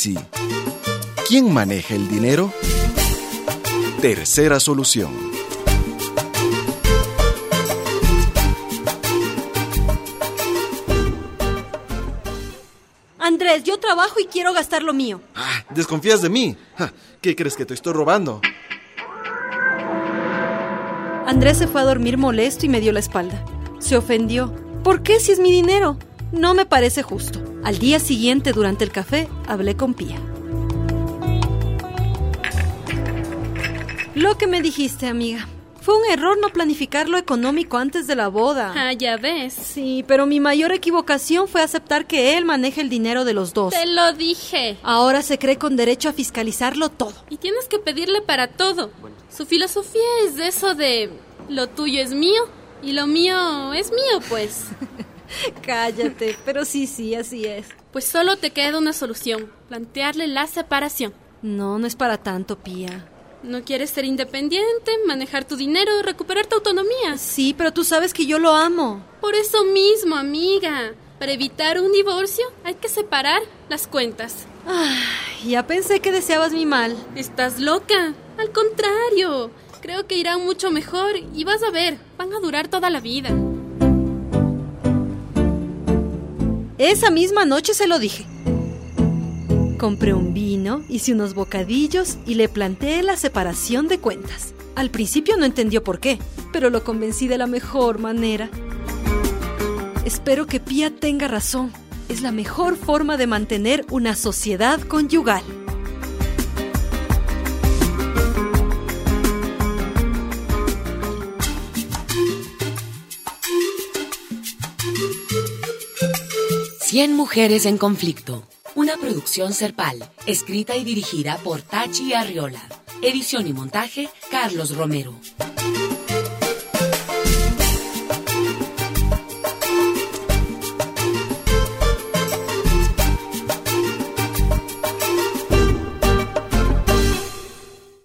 sí. ¿Quién maneja el dinero? Tercera solución. Andrés, yo trabajo y quiero gastar lo mío. ¿Desconfías de mí? ¿Qué crees, que te estoy robando? Andrés se fue a dormir molesto y me dio la espalda. Se ofendió. ¿Por qué si es mi dinero? No me parece justo. Al día siguiente, durante el café, hablé con Pía. Lo que me dijiste, amiga. Fue un error no planificar lo económico antes de la boda. Ya ves. Sí, pero mi mayor equivocación fue aceptar que él maneje el dinero de los dos. Te lo dije. Ahora se cree con derecho a fiscalizarlo todo. Y tienes que pedirle para todo. Su filosofía es de eso de lo tuyo es mío y lo mío es mío, pues. Cállate, pero sí, así es. Pues solo te queda una solución, plantearle la separación. No es para tanto, Pía. ¿No quieres ser independiente, manejar tu dinero, recuperar tu autonomía? Sí, pero tú sabes que yo lo amo. Por eso mismo, amiga. Para evitar un divorcio hay que separar las cuentas. Ya pensé que deseabas mi mal. ¿Estás loca? Al contrario. Creo que irán mucho mejor y vas a ver, van a durar toda la vida. Esa misma noche se lo dije. Compré un vino, hice unos bocadillos y le planteé la separación de cuentas. Al principio no entendió por qué, pero lo convencí de la mejor manera. Espero que Pía tenga razón. Es la mejor forma de mantener una sociedad conyugal. Cien mujeres en conflicto. Una producción Serpal, escrita y dirigida por Tachi Arriola. Edición y montaje, Carlos Romero.